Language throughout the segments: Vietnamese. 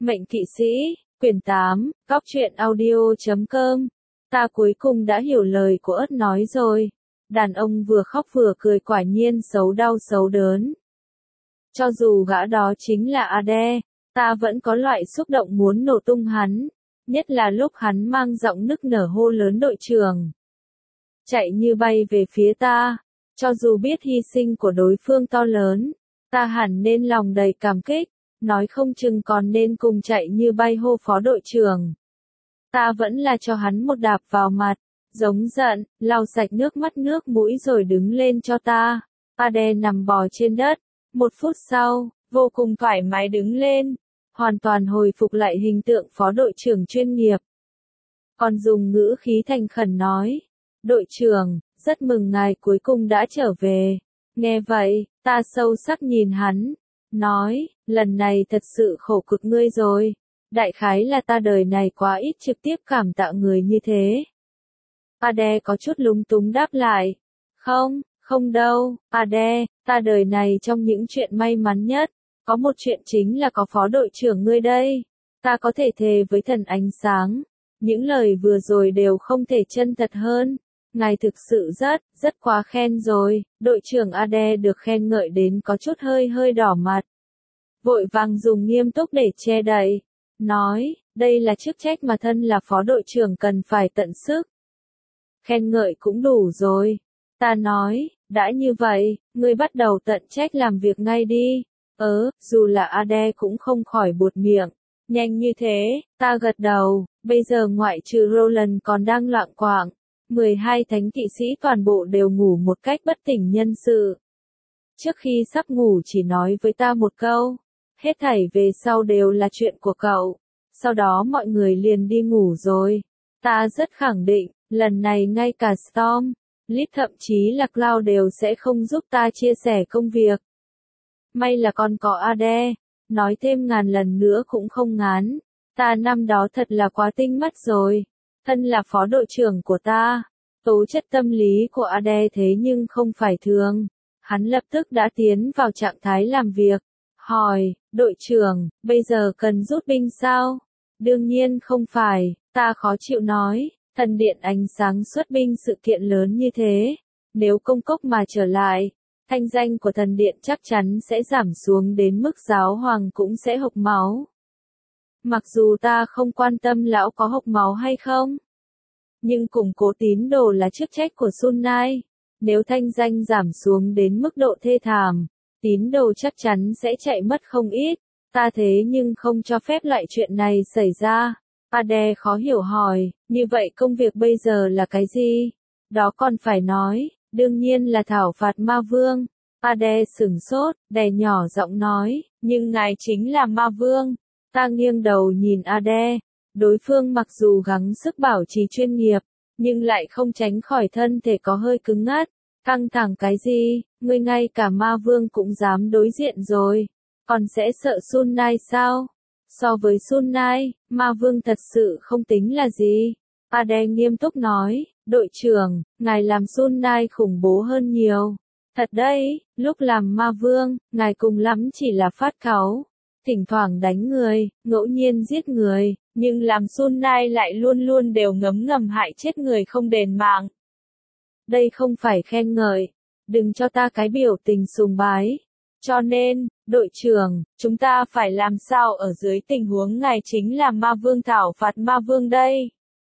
Mệnh Kỵ Sĩ, quyển 8, Góc truyện audio.com. Ta cuối cùng đã hiểu lời của ớt nói rồi. Đàn ông vừa khóc vừa cười quả nhiên xấu đau xấu đớn. Cho dù gã đó chính là Ade, ta vẫn có loại xúc động muốn nổ tung hắn. Nhất là lúc hắn mang giọng nức nở hô lớn đội trưởng. Chạy như bay về phía ta. Cho dù biết hy sinh của đối phương to lớn, ta hẳn nên lòng đầy cảm kích. Nói không chừng còn nên cùng chạy như bay hô phó đội trưởng. Ta vẫn là cho hắn một đạp vào mặt, giống giận, lau sạch nước mắt nước mũi rồi đứng lên cho ta. Ade nằm bò trên đất, 1 phút sau, vô cùng thoải mái đứng lên, hoàn toàn hồi phục lại hình tượng phó đội trưởng chuyên nghiệp. Còn dùng ngữ khí thành khẩn nói, đội trưởng, rất mừng ngài cuối cùng đã trở về. Nghe vậy, ta sâu sắc nhìn hắn, nói, lần này thật sự khổ cực ngươi rồi. Đại khái là ta đời này quá ít trực tiếp cảm tạ người như thế. Ade có chút lúng túng đáp lại. Không đâu, Ade, ta đời này trong những chuyện may mắn nhất, có một chuyện chính là có phó đội trưởng ngươi đây. Ta có thể thề với thần ánh sáng, những lời vừa rồi đều không thể chân thật hơn. Ngài thực sự rất quá khen rồi. Đội trưởng Ade được khen ngợi đến có chút hơi đỏ mặt. Vội vàng dùng nghiêm túc để che đậy. Nói, đây là chức trách mà thân là phó đội trưởng cần phải tận sức. Khen ngợi cũng đủ rồi. Ta nói, đã như vậy, ngươi bắt đầu tận trách làm việc ngay đi. Dù là Ade cũng không khỏi buột miệng. Nhanh như thế, ta gật đầu, bây giờ ngoại trừ Roland còn đang loạng quạng. 12 thánh kỵ sĩ toàn bộ đều ngủ một cách bất tỉnh nhân sự. Trước khi sắp ngủ chỉ nói với ta một câu, hết thảy về sau đều là chuyện của cậu. Sau đó mọi người liền đi ngủ rồi. Ta rất khẳng định, lần này ngay cả Storm, Lip thậm chí là Cloud đều sẽ không giúp ta chia sẻ công việc. May là còn có Ade, nói thêm ngàn lần nữa cũng không ngán. Ta năm đó thật là quá tinh mắt rồi. Thân là phó đội trưởng của ta, tố chất tâm lý của Ade thế nhưng không phải thường. Hắn lập tức đã tiến vào trạng thái làm việc. Hỏi, đội trưởng, bây giờ cần rút binh sao? Đương nhiên không phải, ta khó chịu nói, thần điện ánh sáng xuất binh sự kiện lớn như thế. Nếu công cốc mà trở lại, thanh danh của thần điện chắc chắn sẽ giảm xuống đến mức giáo hoàng cũng sẽ hộc máu. Mặc dù ta không quan tâm lão có hộc máu hay không, nhưng củng cố tín đồ là chức trách của Sun Nai. Nếu thanh danh giảm xuống đến mức độ thê thảm, tín đồ chắc chắn sẽ chạy mất không ít. Ta thế nhưng không cho phép loại chuyện này xảy ra. Ade khó hiểu hỏi, như vậy công việc bây giờ là cái gì? Đó còn phải nói, đương nhiên là thảo phạt ma vương. Ade sửng sốt, đè nhỏ giọng nói, nhưng ngài chính là ma vương. Ta nghiêng đầu nhìn Ade, đối phương mặc dù gắng sức bảo trì chuyên nghiệp, nhưng lại không tránh khỏi thân thể có hơi cứng ngắc. Căng thẳng cái gì, ngươi ngay cả ma vương cũng dám đối diện rồi, còn sẽ sợ Sun Nai sao? So với Sun Nai, ma vương thật sự không tính là gì. Ade nghiêm túc nói, đội trưởng, ngài làm Sun Nai khủng bố hơn nhiều. Thật đấy, lúc làm ma vương, ngài cùng lắm chỉ là phát cáu, thỉnh thoảng đánh người, ngẫu nhiên giết người, nhưng làm Sun Nai lại luôn luôn đều ngấm ngầm hại chết người không đền mạng. Đây không phải khen ngợi, đừng cho ta cái biểu tình sùng bái. Cho nên, đội trưởng, chúng ta phải làm sao ở dưới tình huống ngài chính là ma vương thảo phạt ma vương đây?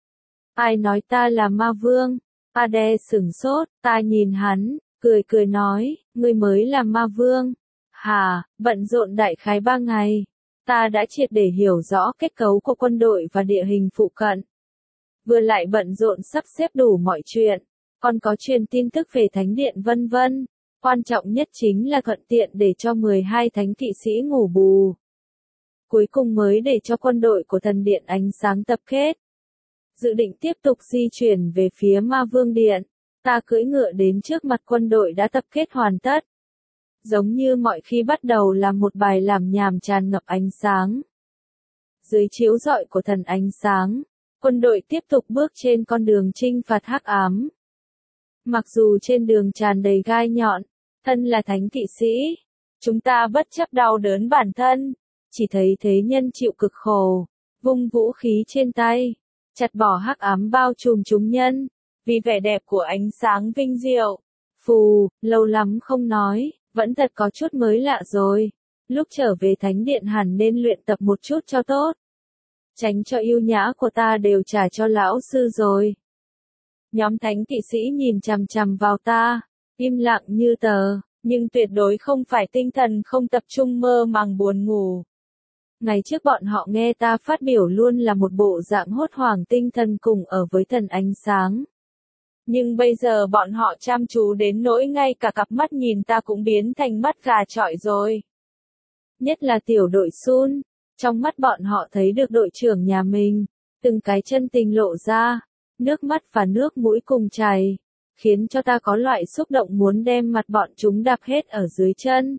Ai nói ta là ma vương? Ade sửng sốt, ta nhìn hắn, cười nói, ngươi mới là ma vương. Hả, bận rộn đại khái 3 ngày. Ta đã triệt để hiểu rõ kết cấu của quân đội và địa hình phụ cận. Vừa lại bận rộn sắp xếp đủ mọi chuyện, còn có truyền tin tức về thánh điện vân vân. Quan trọng nhất chính là thuận tiện để cho 12 thánh kỵ sĩ ngủ bù. Cuối cùng mới để cho quân đội của thần điện ánh sáng tập kết. Dự định tiếp tục di chuyển về phía ma vương điện. Ta cưỡi ngựa đến trước mặt quân đội đã tập kết hoàn tất. Giống như mọi khi bắt đầu là một bài làm nhảm tràn ngập ánh sáng. Dưới chiếu rọi của thần ánh sáng, quân đội tiếp tục bước trên con đường chinh phạt hắc ám. Mặc dù trên đường tràn đầy gai nhọn, thân là thánh kỵ sĩ, chúng ta bất chấp đau đớn bản thân, chỉ thấy thế nhân chịu cực khổ, vung vũ khí trên tay, chặt bỏ hắc ám bao trùm chúng nhân, vì vẻ đẹp của ánh sáng vinh diệu. Phù, lâu lắm không nói, vẫn thật có chút mới lạ rồi. Lúc trở về thánh điện hẳn nên luyện tập một chút cho tốt. Tránh cho yêu nhã của ta đều trả cho lão sư rồi. Nhóm thánh kỵ sĩ nhìn chằm chằm vào ta, im lặng như tờ, nhưng tuyệt đối không phải tinh thần không tập trung mơ màng buồn ngủ. Ngày trước bọn họ nghe ta phát biểu luôn là một bộ dạng hốt hoảng tinh thần cùng ở với thần ánh sáng. Nhưng bây giờ bọn họ chăm chú đến nỗi ngay cả cặp mắt nhìn ta cũng biến thành mắt gà chọi rồi. Nhất là tiểu đội Sun, trong mắt bọn họ thấy được đội trưởng nhà mình, từng cái chân tình lộ ra, nước mắt và nước mũi cùng chảy, khiến cho ta có loại xúc động muốn đem mặt bọn chúng đạp hết ở dưới chân.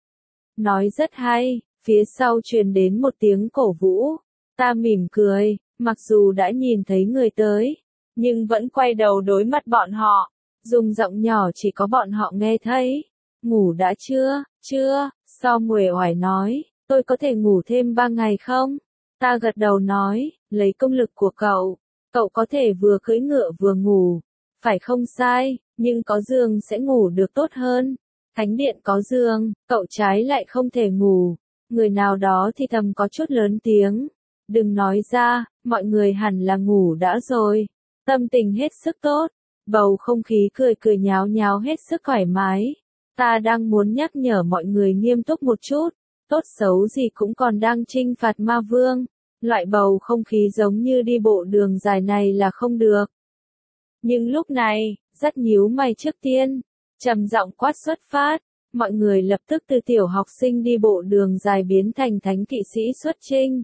Nói rất hay, phía sau truyền đến một tiếng cổ vũ, ta mỉm cười, mặc dù đã nhìn thấy người tới, nhưng vẫn quay đầu đối mặt bọn họ, dùng giọng nhỏ chỉ có bọn họ nghe thấy. Ngủ đã chưa? Chưa, sau nguệ oải nói, tôi có thể ngủ thêm 3 ngày không? Ta gật đầu nói, lấy công lực của cậu có thể vừa cưỡi ngựa vừa ngủ, phải không sai, nhưng có giường sẽ ngủ được tốt hơn. Thánh điện có giường, cậu trái lại không thể ngủ. Người nào đó thì thầm có chút lớn tiếng. Đừng nói ra, mọi người hẳn là ngủ đã rồi. Tâm tình hết sức tốt, bầu không khí cười cười nháo nháo hết sức thoải mái. Ta đang muốn nhắc nhở mọi người nghiêm túc một chút, tốt xấu gì cũng còn đang trinh phạt ma vương. Loại bầu không khí giống như đi bộ đường dài này là không được. Nhưng lúc này, rất nhíu mày trước tiên, trầm giọng quát xuất phát, mọi người lập tức từ tiểu học sinh đi bộ đường dài biến thành thánh kỵ sĩ xuất chinh.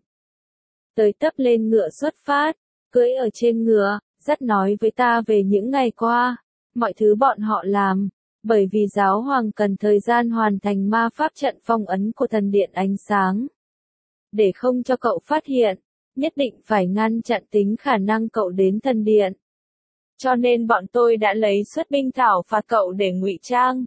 Tới tấp lên ngựa xuất phát, cưỡi ở trên ngựa, dắt nói với ta về những ngày qua, mọi thứ bọn họ làm, bởi vì giáo hoàng cần thời gian hoàn thành ma pháp trận phong ấn của thần điện ánh sáng. Để không cho cậu phát hiện, nhất định phải ngăn chặn tính khả năng cậu đến thần điện. Cho nên bọn tôi đã lấy xuất binh thảo phạt cậu để ngụy trang.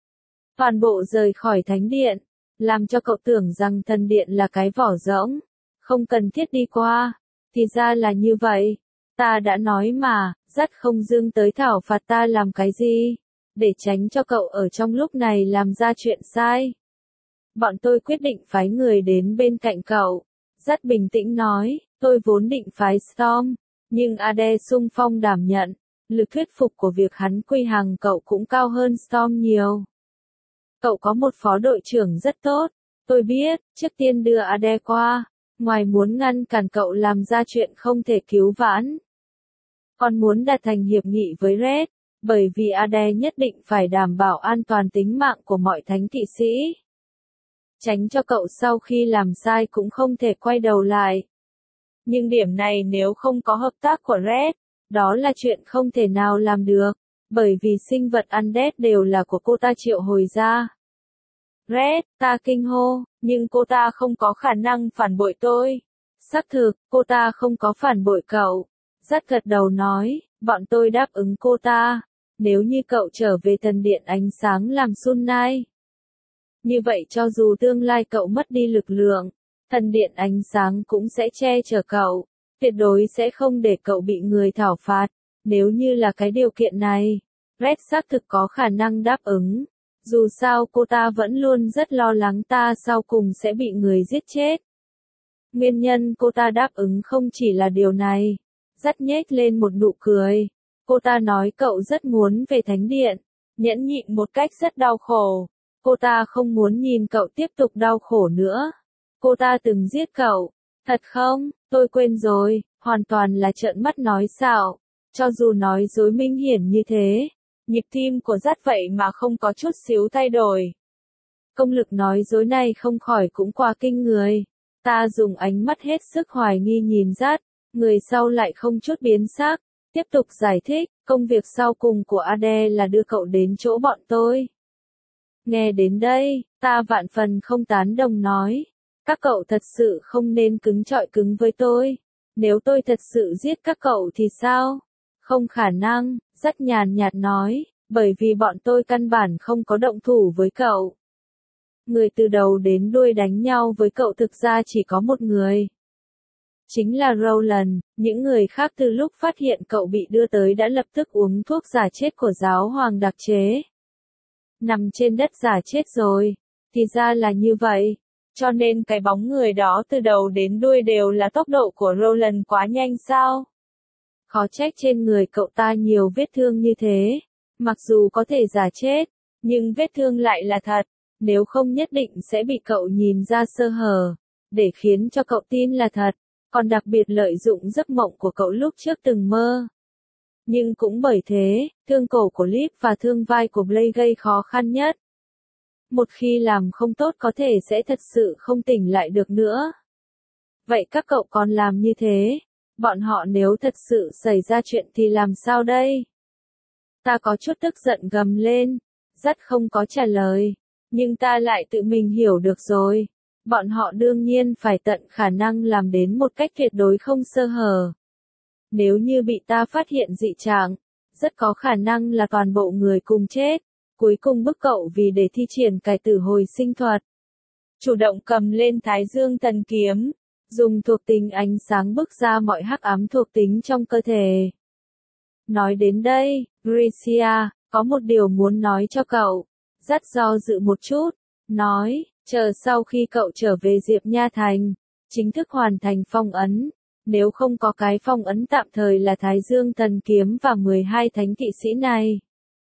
Toàn bộ rời khỏi thánh điện, làm cho cậu tưởng rằng thần điện là cái vỏ rỗng, không cần thiết đi qua. Thì ra là như vậy. Ta đã nói mà, dắt không dương tới thảo phạt ta làm cái gì, để tránh cho cậu ở trong lúc này làm ra chuyện sai. Bọn tôi quyết định phái người đến bên cạnh cậu. Dắt bình tĩnh nói, tôi vốn định phái Storm, nhưng Ade xung phong đảm nhận, lực thuyết phục của việc hắn quy hàng cậu cũng cao hơn Storm nhiều. Cậu có một phó đội trưởng rất tốt, tôi biết, trước tiên đưa Ade qua, ngoài muốn ngăn cản cậu làm ra chuyện không thể cứu vãn. Còn muốn đạt thành hiệp nghị với Red, bởi vì Ade nhất định phải đảm bảo an toàn tính mạng của mọi thánh kỵ sĩ. Tránh cho cậu sau khi làm sai cũng không thể quay đầu lại. Nhưng điểm này nếu không có hợp tác của Red, đó là chuyện không thể nào làm được, bởi vì sinh vật undead đều là của cô ta triệu hồi ra. Red, ta kinh hô, nhưng cô ta không có khả năng phản bội tôi. Xác thực, cô ta không có phản bội cậu. Rất gật đầu nói, bọn tôi đáp ứng cô ta, nếu như cậu trở về thần điện ánh sáng làm Sunai. Như vậy cho dù tương lai cậu mất đi lực lượng, thần điện ánh sáng cũng sẽ che chở cậu, tuyệt đối sẽ không để cậu bị người thảo phạt. Nếu như là cái điều kiện này, Red xác thực có khả năng đáp ứng. Dù sao cô ta vẫn luôn rất lo lắng ta sau cùng sẽ bị người giết chết. Nguyên nhân cô ta đáp ứng không chỉ là điều này. Dắt nhếch lên một nụ cười. Cô ta nói cậu rất muốn về thánh điện, nhẫn nhịn một cách rất đau khổ. Cô ta không muốn nhìn cậu tiếp tục đau khổ nữa. Cô ta từng giết cậu. Thật không? Tôi quên rồi, hoàn toàn là trợn mắt nói xạo. Cho dù nói dối minh hiển như thế, nhịp tim của dắt vậy mà không có chút xíu thay đổi. Công lực nói dối này không khỏi cũng quá kinh người. Ta dùng ánh mắt hết sức hoài nghi nhìn dắt, người sau lại không chút biến sắc, tiếp tục giải thích, công việc sau cùng của Ade là đưa cậu đến chỗ bọn tôi. Nghe đến đây, ta vạn phần không tán đồng nói, các cậu thật sự không nên cứng trọi cứng với tôi, nếu tôi thật sự giết các cậu thì sao? Không khả năng, rất nhàn nhạt nói, bởi vì bọn tôi căn bản không có động thủ với cậu. Người từ đầu đến đuôi đánh nhau với cậu thực ra chỉ có một người. Chính là Rowland, những người khác từ lúc phát hiện cậu bị đưa tới đã lập tức uống thuốc giả chết của giáo hoàng đặc chế. Nằm trên đất giả chết rồi, thì ra là như vậy. Cho nên cái bóng người đó từ đầu đến đuôi đều là tốc độ của Rowland quá nhanh sao? Khó trách trên người cậu ta nhiều vết thương như thế. Mặc dù có thể giả chết, nhưng vết thương lại là thật. Nếu không nhất định sẽ bị cậu nhìn ra sơ hở, để khiến cho cậu tin là thật. Còn đặc biệt lợi dụng giấc mộng của cậu lúc trước từng mơ. Nhưng cũng bởi thế, thương cổ của Liv và thương vai của Blake gây khó khăn nhất. Một khi làm không tốt có thể sẽ thật sự không tỉnh lại được nữa. Vậy các cậu còn làm như thế? Bọn họ nếu thật sự xảy ra chuyện thì làm sao đây? Ta có chút tức giận gầm lên. Dắt không có trả lời. Nhưng ta lại tự mình hiểu được rồi. Bọn họ đương nhiên phải tận khả năng làm đến một cách tuyệt đối không sơ hở. Nếu như bị ta phát hiện dị trạng, rất có khả năng là toàn bộ người cùng chết. Cuối cùng bức cậu vì để thi triển cải tử hồi sinh thuật. Chủ động cầm lên Thái Dương Thần Kiếm, dùng thuộc tính ánh sáng bức ra mọi hắc ám thuộc tính trong cơ thể. Nói đến đây, Gracia, có một điều muốn nói cho cậu. Dắt do dự một chút, nói, chờ sau khi cậu trở về Diệp Nha Thành, chính thức hoàn thành phong ấn. Nếu không có cái phong ấn tạm thời là Thái Dương Thần Kiếm và 12 thánh kỵ sĩ này,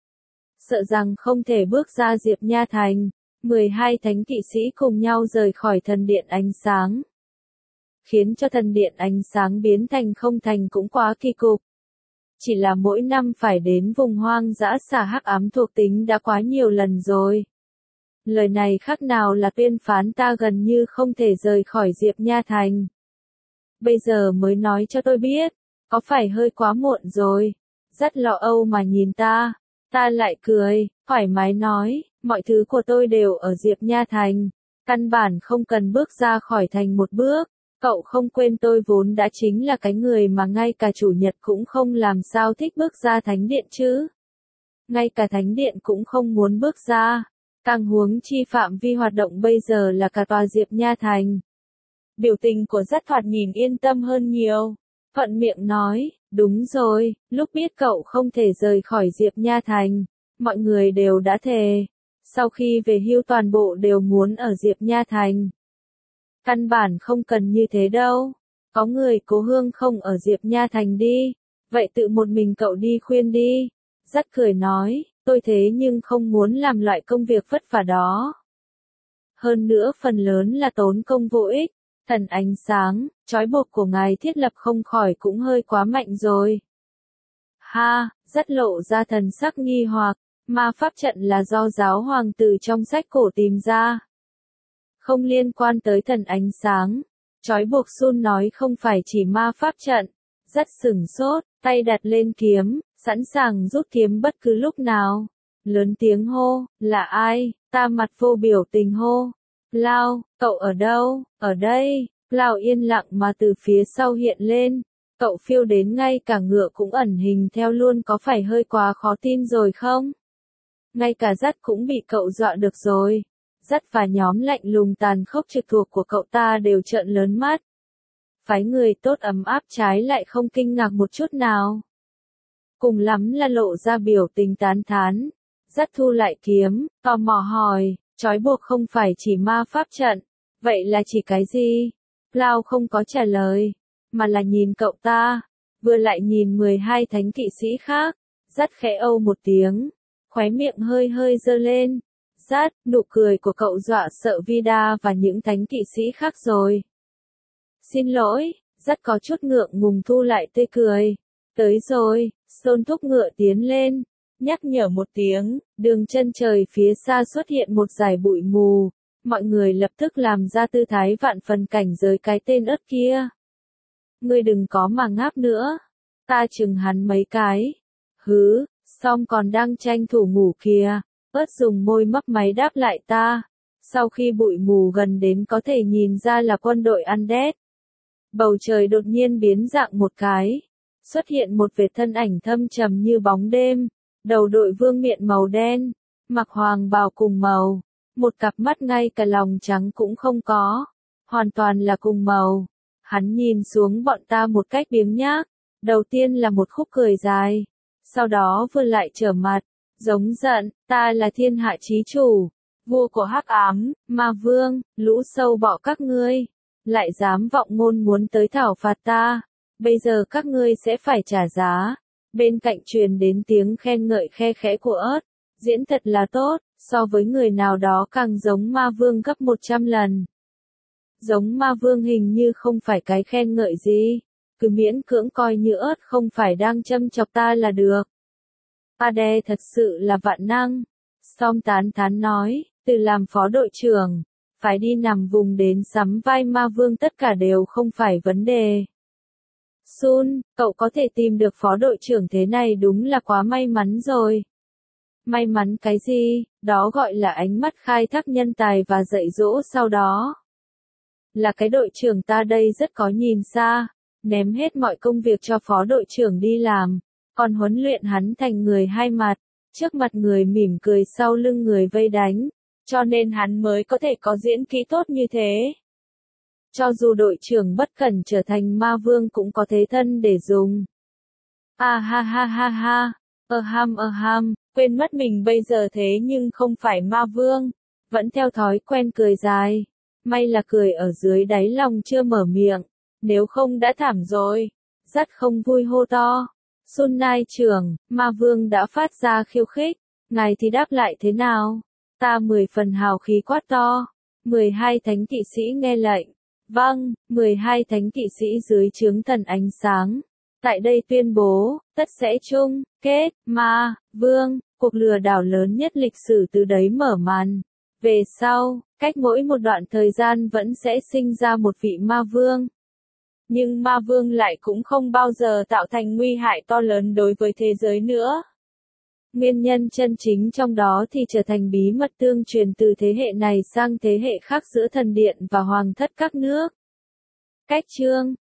sợ rằng không thể bước ra Diệp Nha Thành. 12 thánh kỵ sĩ cùng nhau rời khỏi thần điện ánh sáng. Khiến cho thần điện ánh sáng biến thành không thành cũng quá kỳ cục. Chỉ là mỗi năm phải đến vùng hoang dã xả hắc ám thuộc tính đã quá nhiều lần rồi. Lời này khác nào là tuyên phán ta gần như không thể rời khỏi Diệp Nha Thành. Bây giờ mới nói cho tôi biết, có phải hơi quá muộn rồi. Rất lo âu mà nhìn ta. Ta lại cười, thoải mái nói, mọi thứ của tôi đều ở Diệp Nha Thành. Căn bản không cần bước ra khỏi thành một bước. Cậu không quên tôi vốn đã chính là cái người mà ngay cả chủ nhật cũng không làm sao thích bước ra thánh điện chứ. Ngay cả thánh điện cũng không muốn bước ra. Càng huống chi phạm vi hoạt động bây giờ là cả tòa Diệp Nha Thành. Biểu tình của Dắt thoạt nhìn yên tâm hơn nhiều. Thuận miệng nói, đúng rồi, lúc biết cậu không thể rời khỏi Diệp Nha Thành, mọi người đều đã thề. Sau khi về hưu toàn bộ đều muốn ở Diệp Nha Thành. Căn bản không cần như thế đâu. Có người cố hương không ở Diệp Nha Thành đi. Vậy tự một mình cậu đi khuyên đi. Dắt cười nói, tôi thế nhưng không muốn làm loại công việc vất vả đó. Hơn nữa phần lớn là tốn công vô ích. Thần ánh sáng, trói buộc của ngài thiết lập không khỏi cũng hơi quá mạnh rồi. Ha, Dắt lộ ra thần sắc nghi hoặc, ma pháp trận là do giáo hoàng từ trong sách cổ tìm ra. Không liên quan tới thần ánh sáng. Trói buộc Sun nói không phải chỉ ma pháp trận. Dắt sửng sốt, tay đặt lên kiếm, sẵn sàng rút kiếm bất cứ lúc nào. Lớn tiếng hô, là ai? Ta mặt vô biểu tình hô. Lao, cậu ở đâu? Ở đây. Lao yên lặng mà từ phía sau hiện lên. Cậu phiêu đến ngay cả ngựa cũng ẩn hình theo luôn, có phải hơi quá khó tin rồi không? Ngay cả Dắt cũng bị cậu dọa được rồi. Dắt và nhóm lạnh lùng tàn khốc trực thuộc của cậu ta đều trợn lớn mắt. Phái người tốt ấm áp trái lại không kinh ngạc một chút nào. Cùng lắm là lộ ra biểu tình tán thán. Dắt thu lại kiếm, tò mò hỏi, trói buộc không phải chỉ ma pháp trận, vậy là chỉ cái gì? Lao không có trả lời, mà là nhìn cậu ta, vừa lại nhìn 12 thánh kỵ sĩ khác. Dắt khẽ âu một tiếng, khóe miệng hơi hơi giơ lên. Dắt, nụ cười của cậu dọa sợ Vida và những thánh kỵ sĩ khác rồi. Xin lỗi, Dắt có chút ngượng ngùng thu lại tươi cười. Tới rồi, Stone thúc ngựa tiến lên, nhắc nhở một tiếng, đường chân trời phía xa xuất hiện một dải bụi mù. Mọi người lập tức làm ra tư thái vạn phần cảnh giới cái tên ớt kia. Ngươi đừng có mà ngáp nữa. Ta chừng hắn mấy cái. Hứ, xong còn đang tranh thủ ngủ kìa. Ớt dùng môi mấp máy đáp lại ta. Sau khi bụi mù gần đến có thể nhìn ra là quân đội Undead. Bầu trời đột nhiên biến dạng một cái. Xuất hiện một vệt thân ảnh thâm trầm như bóng đêm. Đầu đội vương miện màu đen. Mặc hoàng bào cùng màu. một cặp mắt ngay cả lòng trắng cũng không có, hoàn toàn là cùng màu. Hắn nhìn xuống bọn ta một cách biếng nhác, đầu tiên là một khúc cười dài, sau đó vươn lại trở mặt, giống giận, ta là thiên hạ chí chủ, vua của hắc ám, ma vương, lũ sâu bọ các ngươi, lại dám vọng ngôn muốn tới thảo phạt ta, bây giờ các ngươi sẽ phải trả giá. Bên cạnh truyền đến tiếng khen ngợi khe khẽ của ớt, diễn thật là tốt, so với người nào đó càng giống ma vương gấp 100 lần. Giống ma vương hình như không phải cái khen ngợi gì, cứ miễn cưỡng coi như ớt không phải đang châm chọc ta là được. Ade thật sự là vạn năng. Song tán thán nói, từ làm phó đội trưởng, phải đi nằm vùng đến sắm vai ma vương tất cả đều không phải vấn đề. Sun, cậu có thể tìm được phó đội trưởng thế này đúng là quá may mắn rồi. May mắn cái gì, đó gọi là ánh mắt khai thác nhân tài và dạy dỗ sau đó. Là cái đội trưởng ta đây rất có nhìn xa, ném hết mọi công việc cho phó đội trưởng đi làm, còn huấn luyện hắn thành người hai mặt, trước mặt người mỉm cười sau lưng người vây đánh, cho nên hắn mới có thể có diễn kỹ tốt như thế. Cho dù đội trưởng bất cẩn trở thành ma vương cũng có thế thân để dùng. Ha ha ha ha ha, ham, quên mất mình bây giờ thế nhưng không phải ma vương, vẫn theo thói quen cười dài. May là cười ở dưới đáy lòng chưa mở miệng, nếu không đã thảm rồi. Rất không vui hô to. Sun Nai trưởng, ma vương đã phát ra khiêu khích, ngài thì đáp lại thế nào? Ta 10 phần hào khí quát to. 12 thánh kỵ sĩ nghe lệnh. Vâng, 12 thánh kỵ sĩ dưới trướng thần ánh sáng. Tại đây tuyên bố, tất sẽ chung, kết, ma, vương, cuộc lừa đảo lớn nhất lịch sử từ đấy mở màn. Về sau, cách mỗi một đoạn thời gian vẫn sẽ sinh ra một vị ma vương. Nhưng ma vương lại cũng không bao giờ tạo thành nguy hại to lớn đối với thế giới nữa. Nguyên nhân chân chính trong đó thì trở thành bí mật tương truyền từ thế hệ này sang thế hệ khác giữa thần điện và hoàng thất các nước. Cách chương